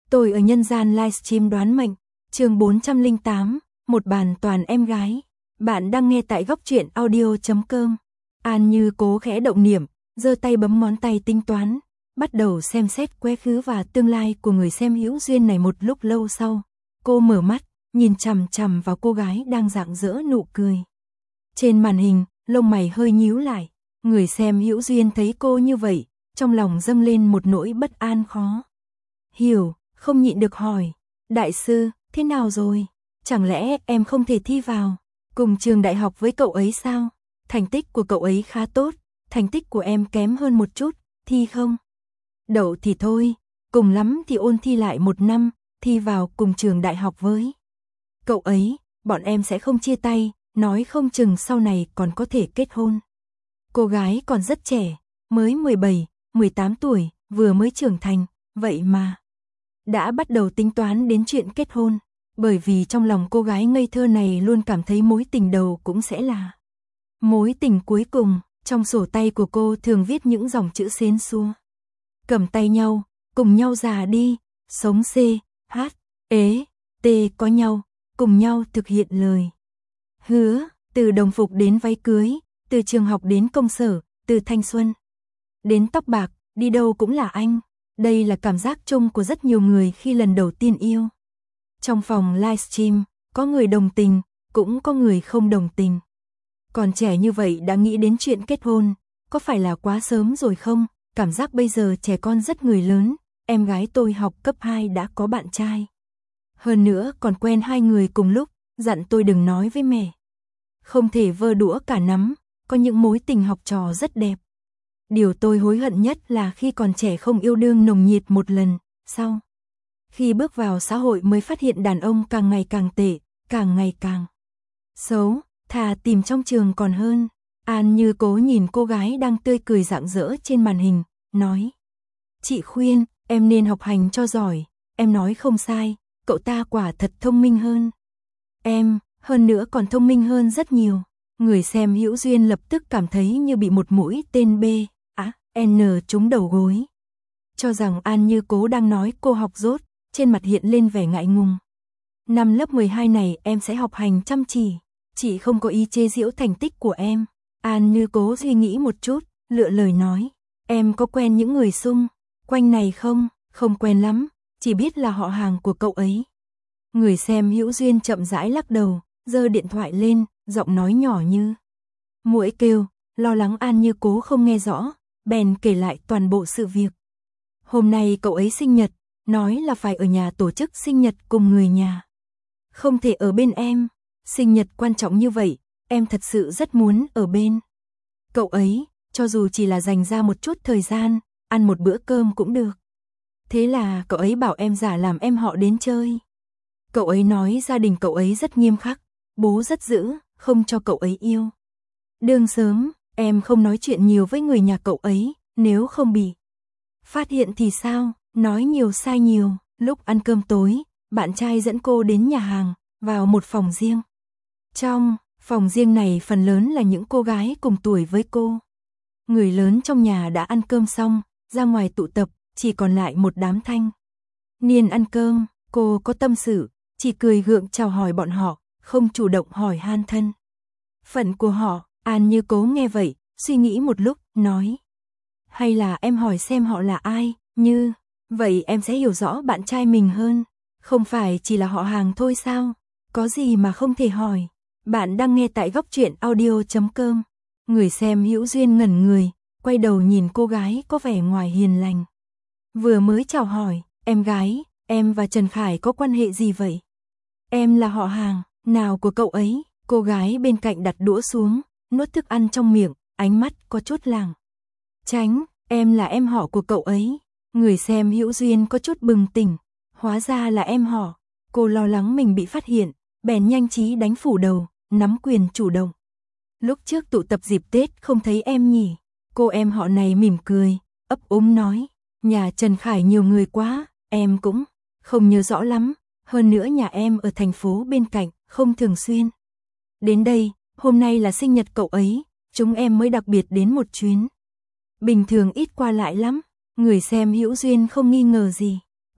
Tôi ở nhân gian livestream đoán mệnh, chương 408, một bàn toàn em gái. Bạn đang nghe tại góc truyện audio.com. An Như cố khẽ động niệm, giơ tay bấm ngón tay tính toán, bắt đầu xem xét quá khứ và tương lai của người xem hữu duyên này. Một lúc lâu sau, cô mở mắt, nhìn chằm chằm vào cô gái đang rạng rỡ nụ cười. Trên màn hình, lông mày hơi nhíu lại, người xem hữu duyên thấy cô như vậy, trong lòng dâng lên một nỗi bất an khó hiểu, không nhịn được hỏi, đại sư, thế nào rồi? Chẳng lẽ em không thể thi vào cùng trường đại học với cậu ấy sao? Thành tích của cậu ấy khá tốt, thành tích của em kém hơn một chút, thi không? Đậu thì thôi, cùng lắm thì ôn thi lại một năm, thi vào cùng trường đại học với cậu ấy, bọn em sẽ không chia tay, nói không chừng sau này còn có thể kết hôn. Cô gái còn rất trẻ, mới 17, 18 tuổi, vừa mới trưởng thành, vậy mà đã bắt đầu tính toán đến chuyện kết hôn, bởi vì trong lòng cô gái ngây thơ này luôn cảm thấy mối tình đầu cũng sẽ là mối tình cuối cùng. Trong sổ tay của cô thường viết những dòng chữ xến xúa. Cầm tay nhau, cùng nhau già đi, sống C, H, ế, T có nhau, cùng nhau thực hiện lời hứa, từ đồng phục đến váy cưới, từ trường học đến công sở, từ thanh xuân đến tóc bạc, đi đâu cũng là anh. Đây là cảm giác chung của rất nhiều người khi lần đầu tiên yêu. Trong phòng livestream, có người đồng tình, cũng có người không đồng tình. Còn trẻ như vậy đã nghĩ đến chuyện kết hôn, có phải là quá sớm rồi không? Cảm giác bây giờ trẻ con rất người lớn, em gái tôi học cấp 2 đã có bạn trai. Hơn nữa còn quen hai người cùng lúc, dặn tôi đừng nói với mẹ. Không thể vơ đũa cả nắm, có những mối tình học trò rất đẹp. Điều tôi hối hận nhất là khi còn trẻ không yêu đương nồng nhiệt một lần, sau khi bước vào xã hội mới phát hiện đàn ông càng ngày càng tệ, càng ngày càng xấu, thà tìm trong trường còn hơn. An Như cố nhìn cô gái đang tươi cười rạng rỡ trên màn hình, nói: chị khuyên, em nên học hành cho giỏi, em nói không sai, cậu ta quả thật thông minh hơn em, hơn nữa còn thông minh hơn rất nhiều. Người xem hữu duyên lập tức cảm thấy như bị một mũi tên B, N trúng đầu gối. Cho rằng An Như cố đang nói cô học dốt, trên mặt hiện lên vẻ ngại ngùng. Năm lớp 12 này em sẽ học hành chăm chỉ, chị không có ý chê giễu thành tích của em. An Như cố suy nghĩ một chút, lựa lời nói, em có quen những người xung quanh này không? Không quen lắm, chỉ biết là họ hàng của cậu ấy. Người xem hữu duyên chậm rãi lắc đầu, giơ điện thoại lên, giọng nói nhỏ như muỗi kêu, lo lắng An Như cố không nghe rõ, bèn kể lại toàn bộ sự việc. Hôm nay cậu ấy sinh nhật, nói là phải ở nhà tổ chức sinh nhật cùng người nhà. Không thể ở bên em, sinh nhật quan trọng như vậy, em thật sự rất muốn ở bên cậu ấy, cho dù chỉ là dành ra một chút thời gian, ăn một bữa cơm cũng được. Thế là cậu ấy bảo em giả làm em họ đến chơi. Cậu ấy nói gia đình cậu ấy rất nghiêm khắc, bố rất dữ, không cho cậu ấy yêu đương sớm. Em không nói chuyện nhiều với người nhà cậu ấy, nếu không bị phát hiện thì sao? Nói nhiều sai nhiều. Lúc ăn cơm tối, bạn trai dẫn cô đến nhà hàng, vào một phòng riêng. Trong phòng riêng này phần lớn là những cô gái cùng tuổi với cô. Người lớn trong nhà đã ăn cơm xong, ra ngoài tụ tập, chỉ còn lại một đám thanh niên ăn cơm. Cô có tâm sự, chỉ cười gượng chào hỏi bọn họ, không chủ động hỏi han thân phận của họ. An Như cố nghe vậy, suy nghĩ một lúc, nói: hay là em hỏi xem họ là ai, như vậy em sẽ hiểu rõ bạn trai mình hơn. Không phải chỉ là họ hàng thôi sao? Có gì mà không thể hỏi. Bạn đang nghe tại góc truyện audio.com. Người xem hữu duyên ngẩn người, quay đầu nhìn cô gái có vẻ ngoài hiền lành. Vừa mới chào hỏi, em gái, em và Trần Khải có quan hệ gì vậy? Em là họ hàng nào của cậu ấy? Cô gái bên cạnh đặt đũa xuống, nuốt thức ăn trong miệng, ánh mắt có chút lảng tránh. Em là em họ của cậu ấy. Người xem hữu duyên có chút bừng tỉnh, hóa ra là em họ. Cô lo lắng mình bị phát hiện, bèn nhanh trí đánh phủ đầu, nắm quyền chủ động. Lúc trước tụ tập dịp Tết không thấy em nhỉ? Cô em họ này mỉm cười, ấp úng nói, nhà Trần Khải nhiều người quá, em cũng không nhớ rõ lắm. Hơn nữa nhà em ở thành phố bên cạnh, không thường xuyên đến đây. Hôm nay là sinh nhật cậu ấy, chúng em mới đặc biệt đến một chuyến. Bình thường ít qua lại lắm. Người xem hữu duyên không nghi ngờ gì,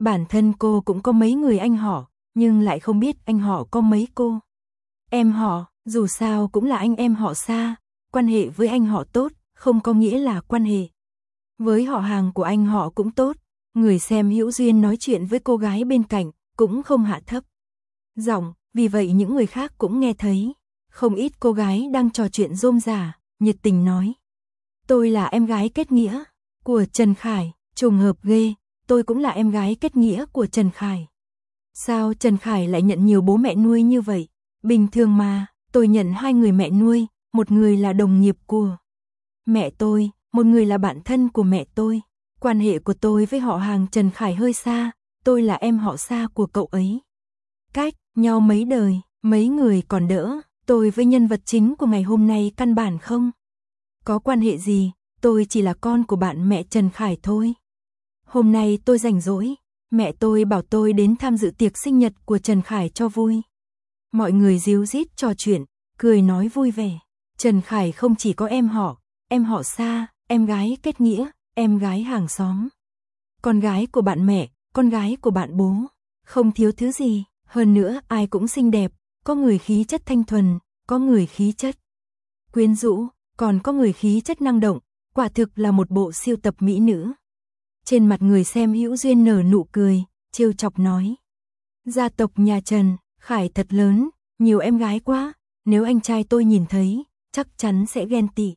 Bản thân cô cũng có mấy người anh họ, nhưng lại không biết anh họ có mấy cô. Em họ, dù sao cũng là anh em họ xa, quan hệ với anh họ tốt, không có nghĩa là quan hệ với họ hàng của anh họ cũng tốt. Người xem hữu duyên nói chuyện với cô gái bên cạnh, cũng không hạ thấp giọng, vì vậy những người khác cũng nghe thấy. Không ít cô gái đang trò chuyện rôm rả, nhiệt tình nói. Tôi là em gái kết nghĩa của Trần Khải, trùng hợp ghê, tôi cũng là em gái kết nghĩa của Trần Khải. Sao Trần Khải lại nhận nhiều bố mẹ nuôi như vậy? Bình thường mà, tôi nhận 2 người mẹ nuôi, một người là đồng nghiệp của mẹ tôi, một người là bạn thân của mẹ tôi. Quan hệ của tôi với họ hàng Trần Khải hơi xa, tôi là em họ xa của cậu ấy. Cách nhau mấy đời, mấy người còn đỡ, tôi với nhân vật chính của ngày hôm nay căn bản không có quan hệ gì, tôi chỉ là con của bạn mẹ Trần Khải thôi. Hôm nay tôi rảnh rỗi, mẹ tôi bảo tôi đến tham dự tiệc sinh nhật của Trần Khải cho vui. Mọi người ríu rít trò chuyện, cười nói vui vẻ. Trần Khải không chỉ có em họ xa, em gái kết nghĩa, em gái hàng xóm, con gái của bạn mẹ, con gái của bạn bố, không thiếu thứ gì, hơn nữa ai cũng xinh đẹp, có người khí chất thanh thuần, có người khí chất quyến rũ, còn có người khí chất năng động, quả thực là một bộ siêu tập mỹ nữ. Trên mặt người xem hữu duyên nở nụ cười, trêu chọc nói. Gia tộc nhà Trần Khải thật lớn, nhiều em gái quá, nếu anh trai tôi nhìn thấy, chắc chắn sẽ ghen tị.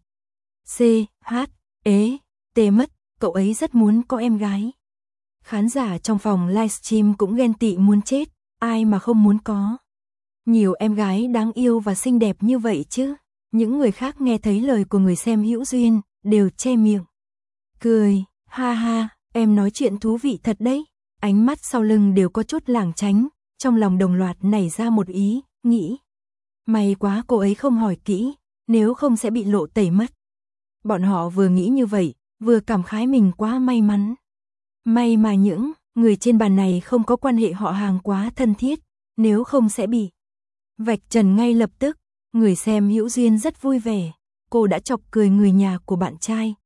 T mất, cậu ấy rất muốn có em gái. Khán giả trong phòng livestream cũng ghen tị muốn chết, ai mà không muốn có nhiều em gái đáng yêu và xinh đẹp như vậy chứ. Những người khác nghe thấy lời của người xem hữu duyên, đều che miệng cười, ha ha, em nói chuyện thú vị thật đấy. Ánh mắt sau lưng đều có chút lảng tránh, trong lòng đồng loạt nảy ra một ý nghĩ. May quá cô ấy không hỏi kỹ, nếu không sẽ bị lộ tẩy mất. Bọn họ vừa nghĩ như vậy, vừa cảm khái mình quá may mắn. May mà những người trên bàn này không có quan hệ họ hàng quá thân thiết, nếu không sẽ bị vạch trần ngay lập tức. Người xem hữu duyên rất vui vẻ, cô đã chọc cười người nhà của bạn trai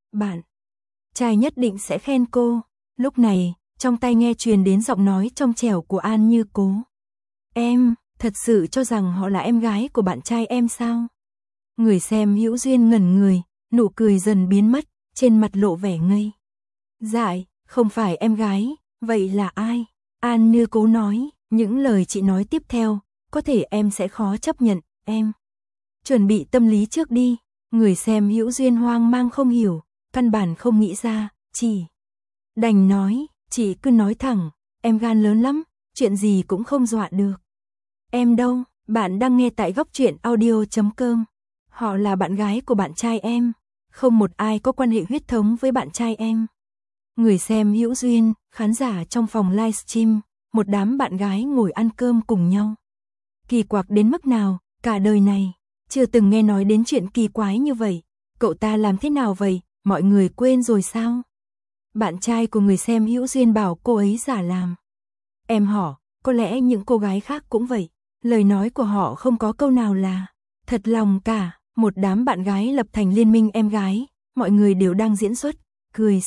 nhất định sẽ khen cô. Lúc này, trong tai nghe truyền đến giọng nói trong trẻo của An Như Cố. Em, thật sự cho rằng họ là em gái của bạn trai em sao? Người xem hữu duyên ngẩn người, nụ cười dần biến mất, trên mặt lộ vẻ ngây dại, không phải em gái, vậy là ai? An Như Cố nói, những lời chị nói tiếp theo, có thể em sẽ khó chấp nhận, em chuẩn bị tâm lý trước đi. Người xem hữu duyên hoang mang không hiểu, căn bản không nghĩ ra, chỉ đành nói, chị cứ nói thẳng, em gan lớn lắm, chuyện gì cũng không dọa được. Em đâu, bạn đang nghe tại góc truyện audio.com. Họ là bạn gái của bạn trai em, không một ai có quan hệ huyết thống với bạn trai em. Người xem hữu duyên, khán giả trong phòng livestream, một đám bạn gái ngồi ăn cơm cùng nhau. Kỳ quặc đến mức nào, cả đời này chưa từng nghe nói đến chuyện kỳ quái như vậy. Cậu ta làm thế nào vậy, mọi người quên rồi sao? Bạn trai của người xem hữu duyên bảo cô ấy giả làm em họ, có lẽ những cô gái khác cũng vậy. Lời nói của họ không có câu nào là thật lòng cả. Một đám bạn gái lập thành liên minh em gái, mọi người đều đang diễn xuất, cười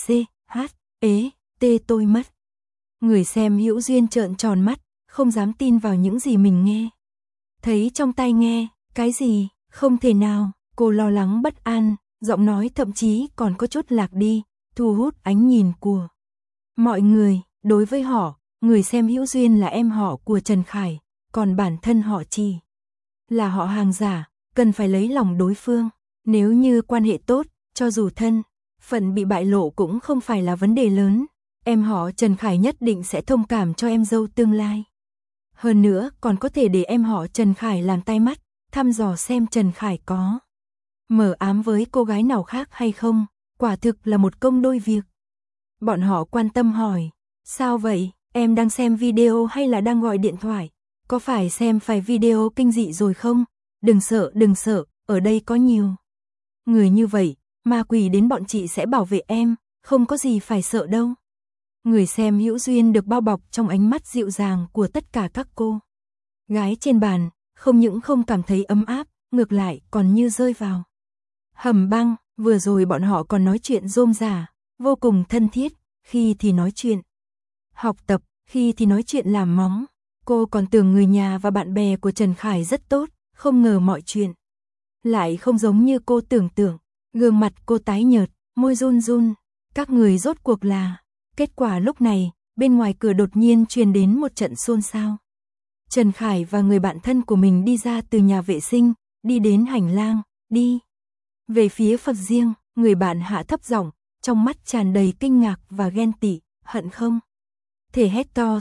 tôi mất. Người xem hữu duyên trợn tròn mắt, không dám tin vào những gì mình nghe. Thấy trong tai nghe, cái gì, không thể nào, cô lo lắng bất an, giọng nói thậm chí còn có chút lạc đi, thu hút ánh nhìn của mọi người. Đối với họ, người xem hữu duyên là em họ của Trần Khải, còn bản thân họ chỉ là họ hàng giả, cần phải lấy lòng đối phương. Nếu như quan hệ tốt, cho dù thân phận bị bại lộ cũng không phải là vấn đề lớn. Em họ Trần Khải nhất định sẽ thông cảm cho em dâu tương lai. Hơn nữa còn có thể để em họ Trần Khải làm tai mắt, thăm dò xem Trần Khải có mờ ám với cô gái nào khác hay không. Quả thực là một công đôi việc. Bọn họ quan tâm hỏi, sao vậy, em đang xem video hay là đang gọi điện thoại? Có phải xem phải video kinh dị rồi không? Đừng sợ, ở đây có nhiều người như vậy, ma quỷ đến bọn chị sẽ bảo vệ em, không có gì phải sợ đâu. Người xem hữu duyên được bao bọc trong ánh mắt dịu dàng của tất cả các cô gái trên bàn, không những không cảm thấy ấm áp, ngược lại còn như rơi vào hầm băng. Vừa rồi bọn họ còn nói chuyện rôm rả, vô cùng thân thiết, khi thì nói chuyện học tập, khi thì nói chuyện làm móng. Cô còn tưởng người nhà và bạn bè của Trần Khải rất tốt, không ngờ mọi chuyện lại không giống như cô tưởng tượng. Gương mặt cô tái nhợt, môi run run. Các người rốt cuộc là... Kết quả lúc này, bên ngoài cửa đột nhiên truyền đến một trận xôn xao. Trần Khải và người bạn thân của mình đi ra từ nhà vệ sinh, đi đến hành lang, đi về phía Phật riêng. Người bạn hạ thấp giọng, trong mắt tràn đầy kinh ngạc và ghen tị, hận không thể hét to.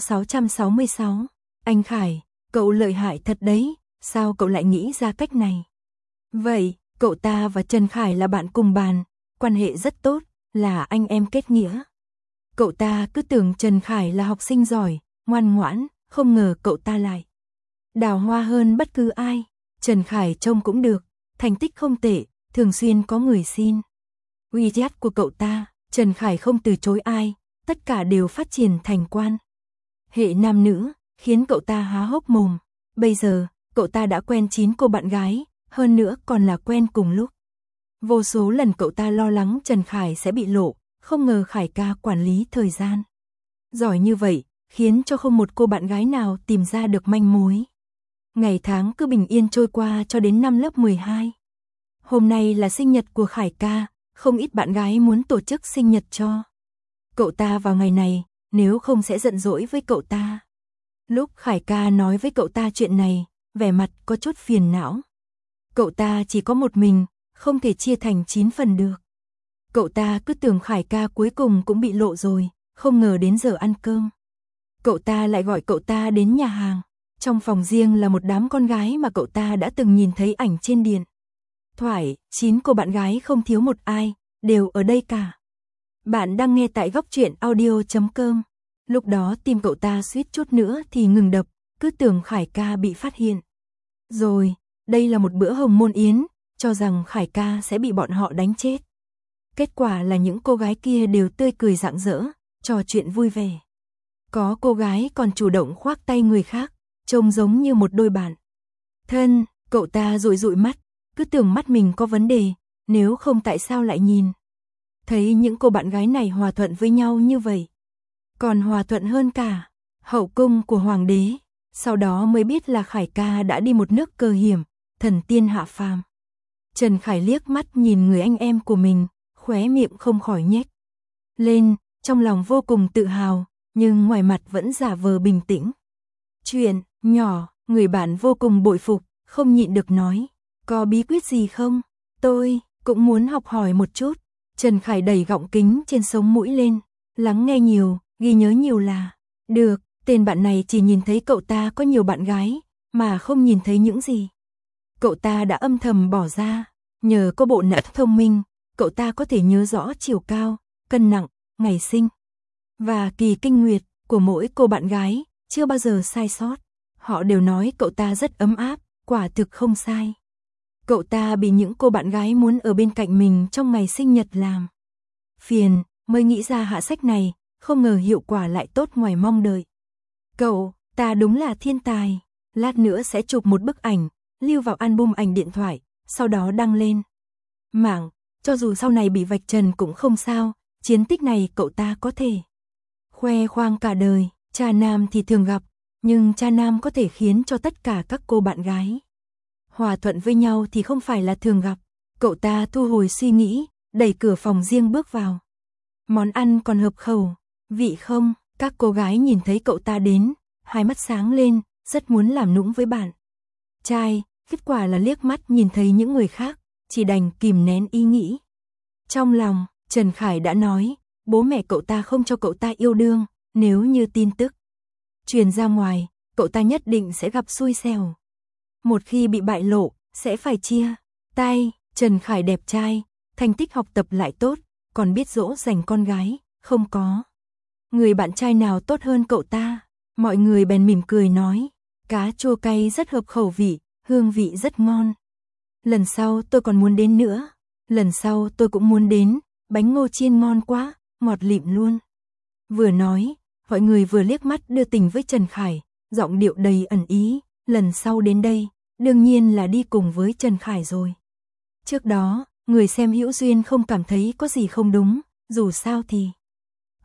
666. Anh Khải, cậu lợi hại thật đấy, sao cậu lại nghĩ ra cách này? Vậy, cậu ta và Trần Khải là bạn cùng bàn, quan hệ rất tốt, là anh em kết nghĩa. Cậu ta cứ tưởng Trần Khải là học sinh giỏi, ngoan ngoãn, không ngờ cậu ta lại đào hoa hơn bất cứ ai. Trần Khải trông cũng được, thành tích không tệ, thường xuyên có người xin WeChat của cậu ta. Trần Khải không từ chối ai, tất cả đều phát triển thành quan hệ nam nữ, khiến cậu ta há hốc mồm. Bây giờ, cậu ta đã quen 9 cô bạn gái, hơn nữa còn là quen cùng lúc. Vô số lần cậu ta lo lắng Trần Khải sẽ bị lộ, không ngờ Khải ca quản lý thời gian giỏi như vậy, khiến cho không một cô bạn gái nào tìm ra được manh mối. Ngày tháng cứ bình yên trôi qua cho đến năm lớp 12. Hôm nay là sinh nhật của Khải ca, không ít bạn gái muốn tổ chức sinh nhật cho cậu ta vào ngày này, nếu không sẽ giận dỗi với cậu ta. Lúc Khải ca nói với cậu ta chuyện này, vẻ mặt có chút phiền não. Cậu ta chỉ có một mình, không thể chia thành 9 phần được. Cậu ta cứ tưởng Khải ca cuối cùng cũng bị lộ rồi, không ngờ đến giờ ăn cơm. Cậu ta lại gọi cậu ta đến nhà hàng. Trong phòng riêng là một đám con gái mà cậu ta đã từng nhìn thấy ảnh trên điện thoại, 9 cô bạn gái không thiếu một ai, đều ở đây cả. Bạn đang nghe tại góc truyện audio.com. Lúc đó tim cậu ta suýt chút nữa thì ngừng đập, cứ tưởng Khải ca bị phát hiện. Rồi, đây là một bữa hồng môn yến, cho rằng Khải ca sẽ bị bọn họ đánh chết. Kết quả là những cô gái kia đều tươi cười rạng rỡ, trò chuyện vui vẻ. Có cô gái còn chủ động khoác tay người khác, trông giống như một đôi bạn thân. Cậu ta dụi dụi mắt, cứ tưởng mắt mình có vấn đề, nếu không tại sao lại nhìn thấy những cô bạn gái này hòa thuận với nhau như vậy. Còn hòa thuận hơn cả hậu cung của hoàng đế. Sau đó mới biết là Khải ca đã đi một nước cờ hiểm, thần tiên hạ phàm. Trần Khải liếc mắt nhìn người anh em của mình, khóe miệng không khỏi nhếch lên, trong lòng vô cùng tự hào, nhưng ngoài mặt vẫn giả vờ bình tĩnh. Chuyện nhỏ, người bạn vô cùng bội phục, không nhịn được nói, có bí quyết gì không? Tôi cũng muốn học hỏi một chút. Trần Khải đẩy gọng kính trên sống mũi lên, lắng nghe nhiều, ghi nhớ nhiều là được. Tên bạn này chỉ nhìn thấy cậu ta có nhiều bạn gái, mà không nhìn thấy những gì cậu ta đã âm thầm bỏ ra. Nhờ có bộ não thông minh, cậu ta có thể nhớ rõ chiều cao, cân nặng, ngày sinh và kỳ kinh nguyệt của mỗi cô bạn gái, chưa bao giờ sai sót. Họ đều nói cậu ta rất ấm áp, quả thực không sai. Cậu ta bị những cô bạn gái muốn ở bên cạnh mình trong ngày sinh nhật làm phiền, mới nghĩ ra hạ sách này, không ngờ hiệu quả lại tốt ngoài mong đợi. Cậu ta đúng là thiên tài, lát nữa sẽ chụp một bức ảnh, lưu vào album ảnh điện thoại, sau đó đăng lên mạng, cho dù sau này bị vạch trần cũng không sao, chiến tích này cậu ta có thể khoe khoang cả đời. Cha nam thì thường gặp, nhưng cha nam có thể khiến cho tất cả các cô bạn gái hòa thuận với nhau thì không phải là thường gặp. Cậu ta thu hồi suy nghĩ, đẩy cửa phòng riêng bước vào. Món ăn còn hợp khẩu vị không? Các cô gái nhìn thấy cậu ta đến, hai mắt sáng lên, rất muốn làm nũng với bạn trai, kết quả là liếc mắt nhìn thấy những người khác, chỉ đành kìm nén ý nghĩ trong lòng. Trần Khải đã nói, bố mẹ cậu ta không cho cậu ta yêu đương, nếu như tin tức truyền ra ngoài, cậu ta nhất định sẽ gặp xui xẻo. Một khi bị bại lộ, sẽ phải chia tay. Trần Khải đẹp trai, thành tích học tập lại tốt, còn biết dỗ dành con gái, không có người bạn trai nào tốt hơn cậu ta. Mọi người bèn mỉm cười nói, cá chua cay rất hợp khẩu vị, hương vị rất ngon. Lần sau tôi còn muốn đến nữa. Lần sau tôi cũng muốn đến, bánh ngô chiên ngon quá, ngọt lịm luôn. Vừa nói, mọi người vừa liếc mắt đưa tình với Trần Khải, giọng điệu đầy ẩn ý, lần sau đến đây, đương nhiên là đi cùng với Trần Khải rồi. Trước đó, người xem hữu duyên không cảm thấy có gì không đúng, dù sao thì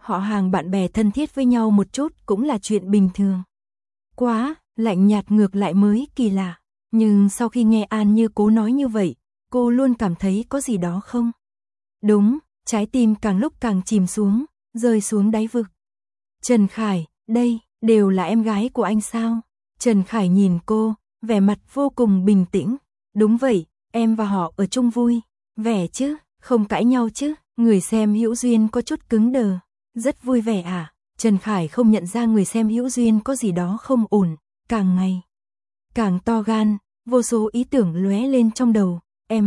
họ hàng bạn bè thân thiết với nhau một chút cũng là chuyện bình thường. Quá, lạnh nhạt ngược lại mới kỳ lạ. Nhưng sau khi nghe An Như Cố nói như vậy, cô luôn cảm thấy có gì đó không đúng, trái tim càng lúc càng chìm xuống, rơi xuống đáy vực. Trần Khải, đây, đều là em gái của anh sao? Trần Khải nhìn cô, vẻ mặt vô cùng bình tĩnh. Đúng vậy, em và họ ở chung vui, vẻ chứ, không cãi nhau chứ. Người xem Hữu Duyên có chút cứng đờ. Rất vui vẻ à? Trần Khải không nhận ra người xem Hữu Duyên có gì đó không ổn, càng ngày càng to gan, vô số ý tưởng lóe lên trong đầu,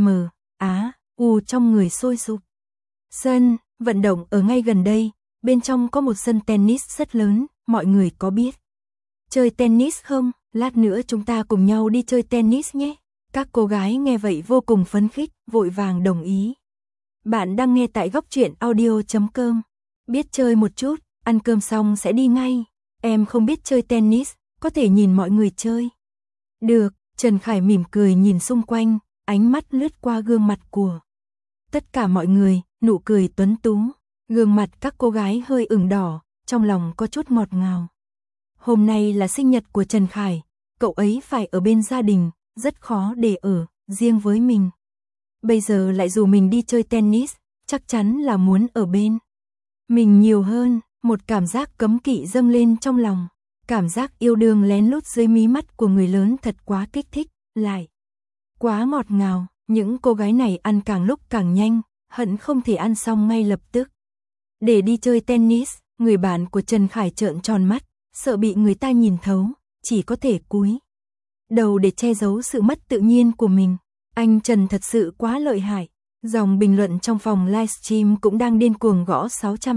trong người sôi sục. Sân vận động ở ngay gần đây, bên trong có một sân tennis rất lớn, mọi người có biết chơi tennis không? Lát nữa chúng ta cùng nhau đi chơi tennis nhé. Các cô gái nghe vậy vô cùng phấn khích, vội vàng đồng ý. Bạn đang nghe tại góc truyện audio.com. Biết chơi một chút, ăn cơm xong sẽ đi ngay. Em không biết chơi tennis, có thể nhìn mọi người chơi. Được, Trần Khải mỉm cười nhìn xung quanh, ánh mắt lướt qua gương mặt của tất cả mọi người, nụ cười tuấn tú. Gương mặt các cô gái hơi ửng đỏ, trong lòng có chút ngọt ngào. Hôm nay là sinh nhật của Trần Khải, cậu ấy phải ở bên gia đình, rất khó để ở riêng với mình. Bây giờ lại rủ mình đi chơi tennis, chắc chắn là muốn ở bên mình nhiều hơn. Một cảm giác cấm kỵ dâng lên trong lòng. Cảm giác yêu đương lén lút dưới mí mắt của người lớn thật quá kích thích, lại quá ngọt ngào. Những cô gái này ăn càng lúc càng nhanh, hận không thể ăn xong ngay lập tức. Để đi chơi tennis, người bạn của Trần Khải trợn tròn mắt, sợ bị người ta nhìn thấu, chỉ có thể cúi đầu để che giấu sự mất tự nhiên của mình. Anh Trần thật sự quá lợi hại. Dòng bình luận trong phòng livestream cũng đang điên cuồng gõ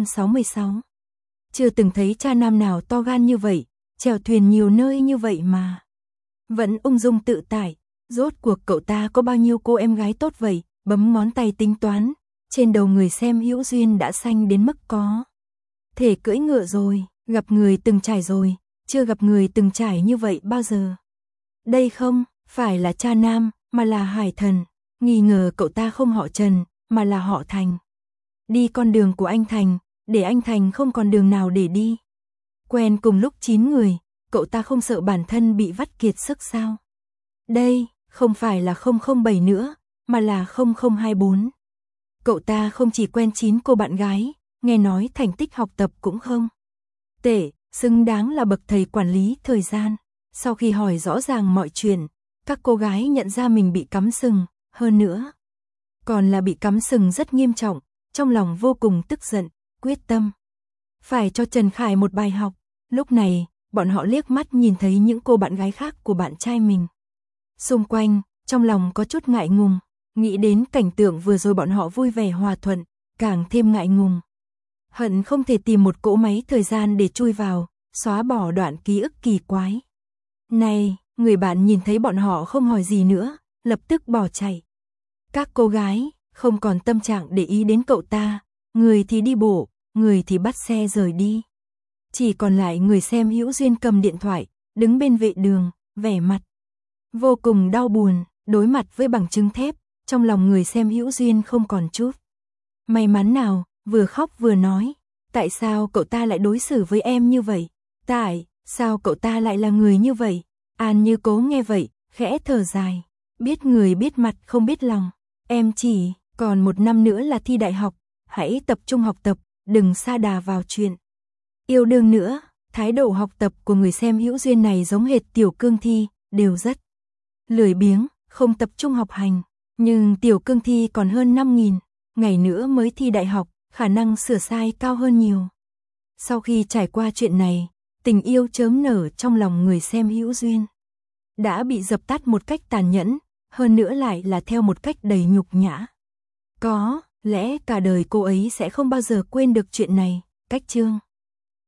666. Chưa từng thấy cha nam nào to gan như vậy, chèo thuyền nhiều nơi như vậy mà vẫn ung dung tự tại. Rốt cuộc cậu ta có bao nhiêu cô em gái tốt vậy? Bấm ngón tay tính toán, trên đầu người xem Hữu Duyên đã xanh đến mức có thể cưỡi ngựa rồi, gặp người từng trải rồi, chưa gặp người từng trải như vậy bao giờ. Đây không phải là cha nam, mà là Hải Thần. Nghi ngờ cậu ta không họ Trần, mà là họ Thành. Đi con đường của anh Thành, để anh Thành không còn đường nào để đi. Quen cùng lúc 9 người, cậu ta không sợ bản thân bị vắt kiệt sức sao? Đây, không phải là 007 nữa, mà là 0024. Cậu ta không chỉ quen 9 cô bạn gái, nghe nói thành tích học tập cũng không tệ, xứng đáng là bậc thầy quản lý thời gian. Sau khi hỏi rõ ràng mọi chuyện, các cô gái nhận ra mình bị cắm sừng, hơn nữa còn là bị cắm sừng rất nghiêm trọng, trong lòng vô cùng tức giận, quyết tâm phải cho Trần Khải một bài học. Lúc này, bọn họ liếc mắt nhìn thấy những cô bạn gái khác của bạn trai mình xung quanh, trong lòng có chút ngại ngùng, nghĩ đến cảnh tượng vừa rồi bọn họ vui vẻ hòa thuận, càng thêm ngại ngùng. Hận không thể tìm một cỗ máy thời gian để chui vào, xóa bỏ đoạn ký ức kỳ quái. Này, người bạn nhìn thấy bọn họ không hỏi gì nữa, lập tức bỏ chạy. Các cô gái không còn tâm trạng để ý đến cậu ta, người thì đi bộ, người thì bắt xe rời đi. Chỉ còn lại người xem Hữu Duyên cầm điện thoại, đứng bên vệ đường, vẻ mặt vô cùng đau buồn, đối mặt với bằng chứng thép, trong lòng người xem Hữu Duyên không còn chút may mắn nào, vừa khóc vừa nói, tại sao cậu ta lại đối xử với em như vậy? Tại sao cậu ta lại là người như vậy? An Như Cố nghe vậy, khẽ thở dài, biết người biết mặt không biết lòng, em chỉ còn 1 năm nữa là thi đại học, hãy tập trung học tập, đừng sa đà vào chuyện yêu đương nữa. Thái độ học tập của người xem Hữu Duyên này giống hệt Tiểu Cương Thi, đều rất lười biếng, không tập trung học hành, nhưng Tiểu Cương Thi còn hơn 5.000 ngày nữa mới thi đại học, khả năng sửa sai cao hơn nhiều. Sau khi trải qua chuyện này, tình yêu chớm nở trong lòng người xem Hữu Duyên đã bị dập tắt một cách tàn nhẫn, hơn nữa lại là theo một cách đầy nhục nhã. Có lẽ cả đời cô ấy sẽ không bao giờ quên được chuyện này. Cách chương